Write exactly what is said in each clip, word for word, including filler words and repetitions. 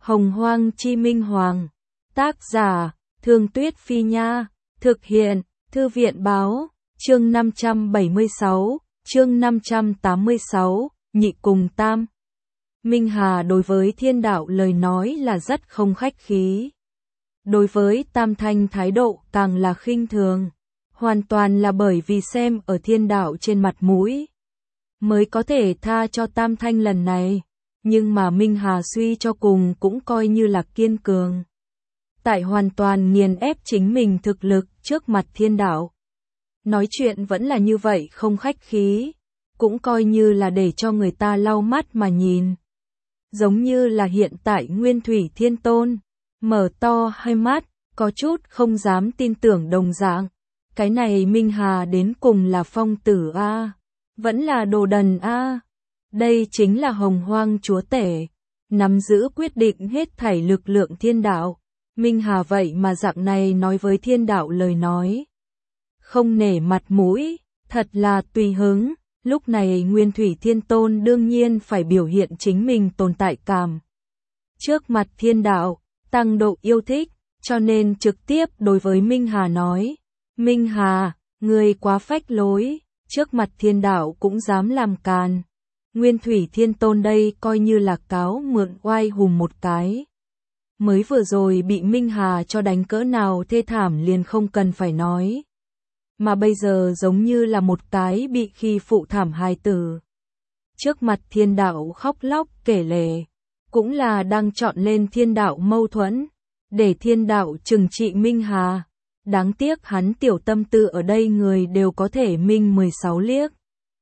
Hồng Hoang Chi Minh Hoàng. Tác giả, Thương Tuyết Phi Nha. Thực hiện, Thư viện Báo. Chương năm trăm bảy mươi sáu, chương năm trăm tám mươi sáu, nhị cùng tam. Minh Hà đối với thiên đạo lời nói là rất không khách khí. Đối với Tam Thanh thái độ càng là khinh thường. Hoàn toàn là bởi vì xem ở thiên đạo trên mặt mũi mới có thể tha cho Tam Thanh lần này. Nhưng mà Minh Hà suy cho cùng cũng coi như là kiên cường. Tại hoàn toàn nghiền ép chính mình thực lực trước mặt thiên đạo. Nói chuyện vẫn là như vậy không khách khí. Cũng coi như là để cho người ta lau mắt mà nhìn. Giống như là hiện tại Nguyên Thủy Thiên Tôn. Mở to hai mắt, có chút không dám tin tưởng đồng dạng. Cái này Minh Hà đến cùng là phong tử A. Vẫn là đồ đần A. Đây chính là Hồng Hoang chúa tể. Nắm giữ quyết định hết thảy lực lượng thiên đạo. Minh Hà vậy mà dạng này nói với thiên đạo lời nói. Không nể mặt mũi, thật là tùy hứng. Lúc này Nguyên Thủy Thiên Tôn đương nhiên phải biểu hiện chính mình tồn tại cảm. Trước mặt thiên đạo, tăng độ yêu thích, cho nên trực tiếp đối với Minh Hà nói. Minh Hà, ngươi quá phách lối, trước mặt thiên đạo cũng dám làm càn. Nguyên Thủy Thiên Tôn đây coi như là cáo mượn oai hùng một cái. Mới vừa rồi bị Minh Hà cho đánh cỡ nào thê thảm liền không cần phải nói. Mà bây giờ giống như là một cái bị khi phụ thảm hài tử. Trước mặt thiên đạo khóc lóc kể lể, cũng là đang chọn lên thiên đạo mâu thuẫn, để thiên đạo trừng trị Minh Hà. Đáng tiếc hắn tiểu tâm tư ở đây người đều có thể minh mười sáu liếc.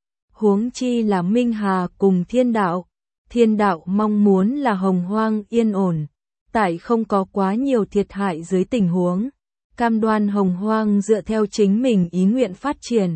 Huống chi là Minh Hà cùng thiên đạo. Thiên đạo mong muốn là Hồng Hoang yên ổn, tại không có quá nhiều thiệt hại dưới tình huống. Cam đoan Hồng Hoang dựa theo chính mình ý nguyện phát triển.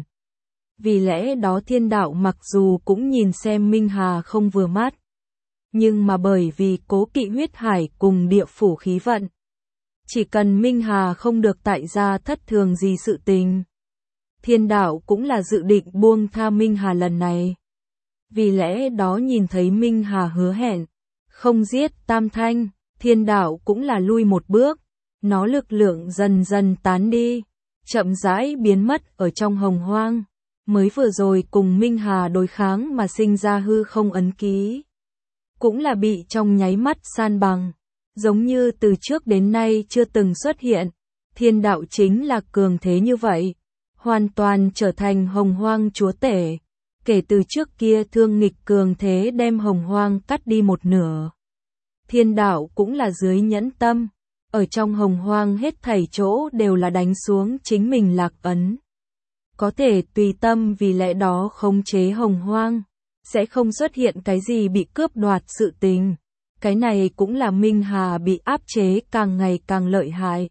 Vì lẽ đó thiên đạo mặc dù cũng nhìn xem Minh Hà không vừa mắt. Nhưng mà bởi vì cố kỵ huyết hải cùng địa phủ khí vận. Chỉ cần Minh Hà không được tại gia thất thường gì sự tình. Thiên đạo cũng là dự định buông tha Minh Hà lần này. Vì lẽ đó nhìn thấy Minh Hà hứa hẹn. Không giết Tam Thanh, thiên đạo cũng là lui một bước. Nó lực lượng dần dần tán đi. Chậm rãi biến mất ở trong Hồng Hoang. Mới vừa rồi cùng Minh Hà đối kháng mà sinh ra hư không ấn ký. Cũng là bị trong nháy mắt san bằng. Giống như từ trước đến nay chưa từng xuất hiện. Thiên đạo chính là cường thế như vậy. Hoàn toàn trở thành Hồng Hoang chúa tể. Kể từ trước kia thương nghịch cường thế đem Hồng Hoang cắt đi một nửa. Thiên đạo cũng là dưới nhẫn tâm. Ở trong Hồng Hoang hết thảy chỗ đều là đánh xuống chính mình lạc ấn. Có thể tùy tâm vì lẽ đó khống chế Hồng Hoang. Sẽ không xuất hiện cái gì bị cướp đoạt sự tình. Cái này cũng là Minh Hà bị áp chế càng ngày càng lợi hại.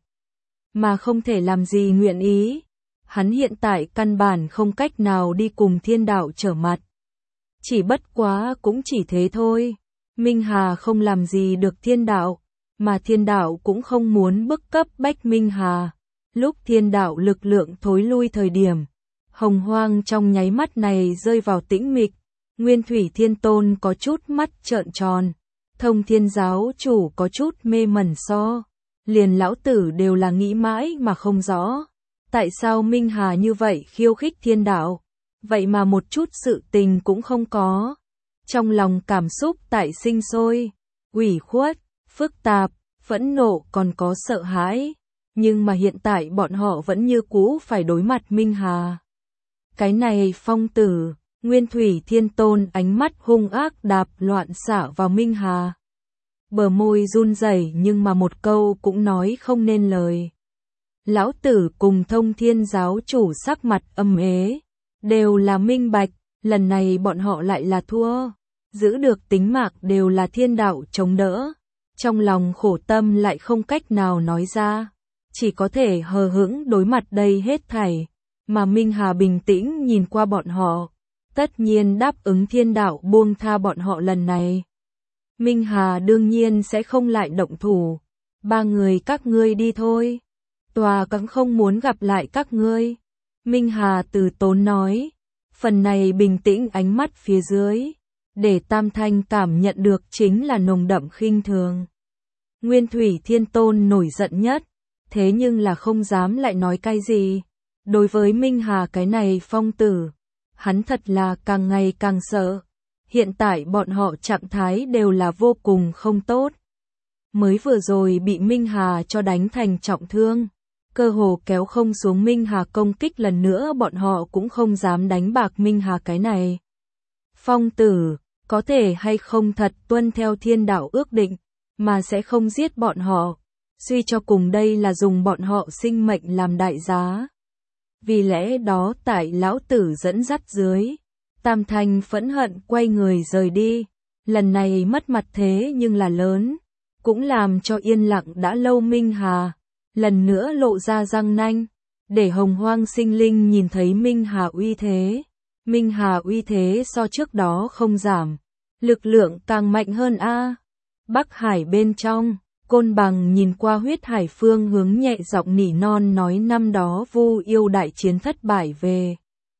Mà không thể làm gì nguyện ý. Hắn hiện tại căn bản không cách nào đi cùng thiên đạo trở mặt. Chỉ bất quá cũng chỉ thế thôi. Minh Hà không làm gì được thiên đạo. Mà thiên đạo cũng không muốn bức cấp bách Minh Hà. Lúc thiên đạo lực lượng thối lui thời điểm. Hồng Hoang trong nháy mắt này rơi vào tĩnh mịch. Nguyên Thủy Thiên Tôn có chút mắt trợn tròn. Thông Thiên giáo chủ có chút mê mẩn so. Liền lão tử đều là nghĩ mãi mà không rõ. Tại sao Minh Hà như vậy khiêu khích thiên đạo? Vậy mà một chút sự tình cũng không có. Trong lòng cảm xúc tại sinh sôi, ủy khuất, phức tạp, phẫn nộ còn có sợ hãi. Nhưng mà hiện tại bọn họ vẫn như cũ phải đối mặt Minh Hà. Cái này phong tử, Nguyên Thủy Thiên Tôn ánh mắt hung ác đạp loạn xạ vào Minh Hà. Bờ môi run rẩy nhưng mà một câu cũng nói không nên lời. Lão tử cùng Thông Thiên giáo chủ sắc mặt âm ế. Đều là minh bạch, lần này bọn họ lại là thua. Giữ được tính mạng đều là thiên đạo chống đỡ. Trong lòng khổ tâm lại không cách nào nói ra. Chỉ có thể hờ hững đối mặt đây hết thảy. Mà Minh Hà bình tĩnh nhìn qua bọn họ. Tất nhiên đáp ứng thiên đạo buông tha bọn họ lần này. Minh Hà đương nhiên sẽ không lại động thủ. Ba người các ngươi đi thôi. Tòa cắn không muốn gặp lại các ngươi. Minh Hà từ tốn nói. Phần này bình tĩnh ánh mắt phía dưới. Để Tam Thanh cảm nhận được chính là nồng đậm khinh thường. Nguyên Thủy Thiên Tôn nổi giận nhất, thế nhưng là không dám lại nói cái gì. Đối với Minh Hà cái này phong tử, hắn thật là càng ngày càng sợ. Hiện tại bọn họ trạng thái đều là vô cùng không tốt. Mới vừa rồi bị Minh Hà cho đánh thành trọng thương, cơ hồ kéo không xuống Minh Hà công kích lần nữa, bọn họ cũng không dám đánh bạc Minh Hà cái này. Phong tử, có thể hay không thật tuân theo thiên đạo ước định, mà sẽ không giết bọn họ. Suy cho cùng đây là dùng bọn họ sinh mệnh làm đại giá. Vì lẽ đó tại lão tử dẫn dắt dưới, Tam Thanh phẫn hận quay người rời đi. Lần này mất mặt thế nhưng là lớn, cũng làm cho yên lặng đã lâu Minh Hà lần nữa lộ ra răng nanh, để hồng hoang sinh linh nhìn thấy Minh Hà uy thế. Minh Hà uy thế so trước đó không giảm, lực lượng càng mạnh hơn a. Bắc Hải bên trong, Côn Bằng nhìn qua huyết hải phương hướng nhẹ giọng nỉ non nói năm đó Vu Yêu đại chiến thất bại về.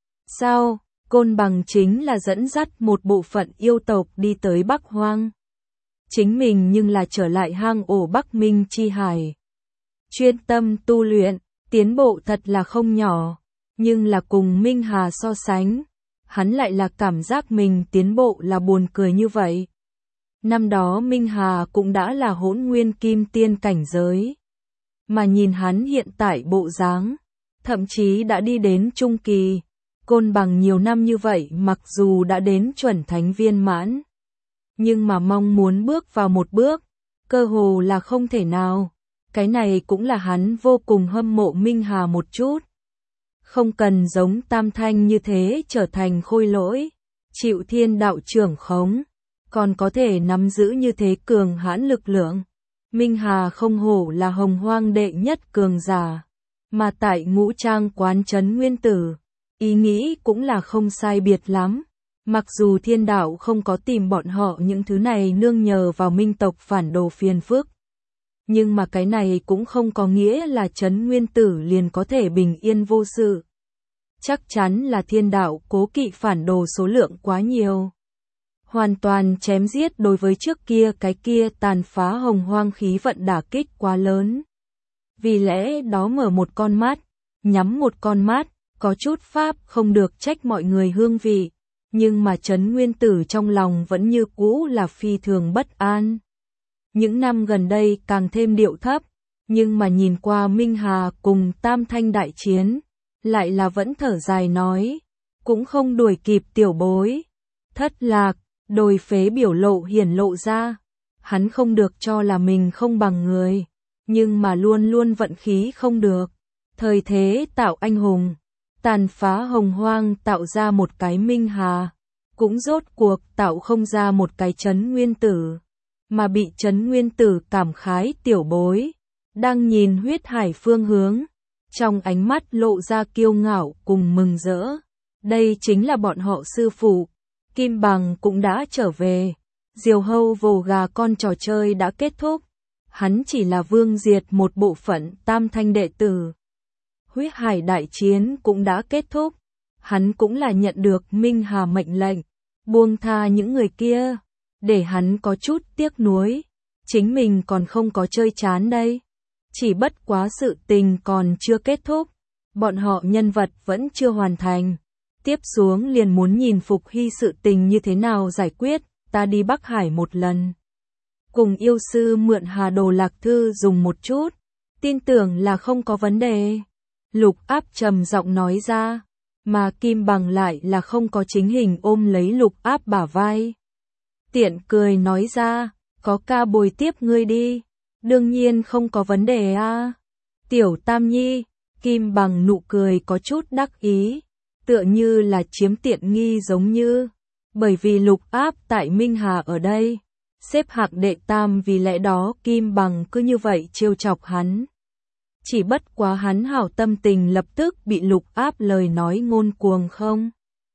Sao, Côn Bằng chính là dẫn dắt một bộ phận yêu tộc đi tới Bắc Hoang. Chính mình nhưng là trở lại hang ổ Bắc Minh chi hải. Chuyên tâm tu luyện, tiến bộ thật là không nhỏ, nhưng là cùng Minh Hà so sánh, hắn lại là cảm giác mình tiến bộ là buồn cười như vậy. Năm đó Minh Hà cũng đã là hỗn nguyên kim tiên cảnh giới, mà nhìn hắn hiện tại bộ dáng, thậm chí đã đi đến trung kỳ. Côn Bằng nhiều năm như vậy mặc dù đã đến chuẩn thánh viên mãn, nhưng mà mong muốn bước vào một bước, cơ hồ là không thể nào. Cái này cũng là hắn vô cùng hâm mộ Minh Hà một chút. Không cần giống Tam Thanh như thế trở thành khôi lỗi, chịu thiên đạo trưởng khống, còn có thể nắm giữ như thế cường hãn lực lượng. Minh Hà không hổ là hồng hoang đệ nhất cường giả, mà tại ngũ trang quán trấn nguyên tử, ý nghĩ cũng là không sai biệt lắm. Mặc dù thiên đạo không có tìm bọn họ những thứ này nương nhờ vào minh tộc phản đồ phiền phức, nhưng mà cái này cũng không có nghĩa là trấn nguyên tử liền có thể bình yên vô sự. Chắc chắn là thiên đạo cố kỵ phản đồ số lượng quá nhiều. Hoàn toàn chém giết đối với trước kia cái kia tàn phá hồng hoang khí vận đả kích quá lớn. Vì lẽ đó mở một con mắt, nhắm một con mắt, có chút pháp không được trách mọi người hương vị, nhưng mà trấn nguyên tử trong lòng vẫn như cũ là phi thường bất an. Những năm gần đây càng thêm điệu thấp, nhưng mà nhìn qua Minh Hà cùng Tam Thanh đại chiến, lại là vẫn thở dài nói, cũng không đuổi kịp tiểu bối. Thất lạc, đồi phế biểu lộ hiển lộ ra, hắn không được cho là mình không bằng người, nhưng mà luôn luôn vận khí không được. Thời thế tạo anh hùng, tàn phá hồng hoang tạo ra một cái Minh Hà, cũng rốt cuộc tạo không ra một cái trấn nguyên tử. Mà bị trấn nguyên tử cảm khái tiểu bối, đang nhìn huyết hải phương hướng, trong ánh mắt lộ ra kiêu ngạo cùng mừng rỡ. Đây chính là bọn họ sư phụ, Kim Bằng cũng đã trở về, diều hâu vồ gà con trò chơi đã kết thúc, hắn chỉ là vương diệt một bộ phận Tam Thanh đệ tử. Huyết hải đại chiến cũng đã kết thúc, hắn cũng là nhận được Minh Hà mệnh lệnh, buông tha những người kia. Để hắn có chút tiếc nuối, chính mình còn không có chơi chán đây. Chỉ bất quá sự tình còn chưa kết thúc, bọn họ nhân vật vẫn chưa hoàn thành. Tiếp xuống liền muốn nhìn Phục Hy sự tình như thế nào giải quyết, ta đi Bắc Hải một lần. Cùng yêu sư mượn Hà Đồ Lạc Thư dùng một chút, tin tưởng là không có vấn đề. Lục Áp trầm giọng nói ra, mà Kim Bằng lại là không có chính hình ôm lấy Lục Áp bả vai. Tiện cười nói ra, có ca bồi tiếp ngươi đi, đương nhiên không có vấn đề a. Tiểu Tam Nhi, Kim Bằng nụ cười có chút đắc ý, tựa như là chiếm tiện nghi giống như, bởi vì Lục Áp tại Minh Hà ở đây, xếp hạng đệ tam, vì lẽ đó Kim Bằng cứ như vậy trêu chọc hắn. Chỉ bất quá hắn hảo tâm tình lập tức bị Lục Áp lời nói ngôn cuồng không.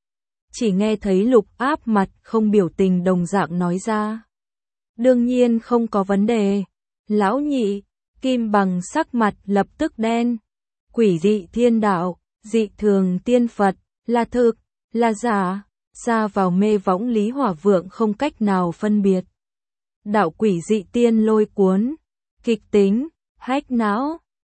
Chỉ nghe thấy Lục Áp mặt không biểu tình đồng dạng nói ra. Đương nhiên không có vấn đề. Lão nhị, Kim Bằng sắc mặt lập tức đen. Quỷ dị thiên đạo, dị thường tiên Phật, là thực, là giả, xa vào mê võng Lý Hỏa Vượng không cách nào phân biệt. Đạo quỷ dị tiên lôi cuốn, kịch tính, hack não.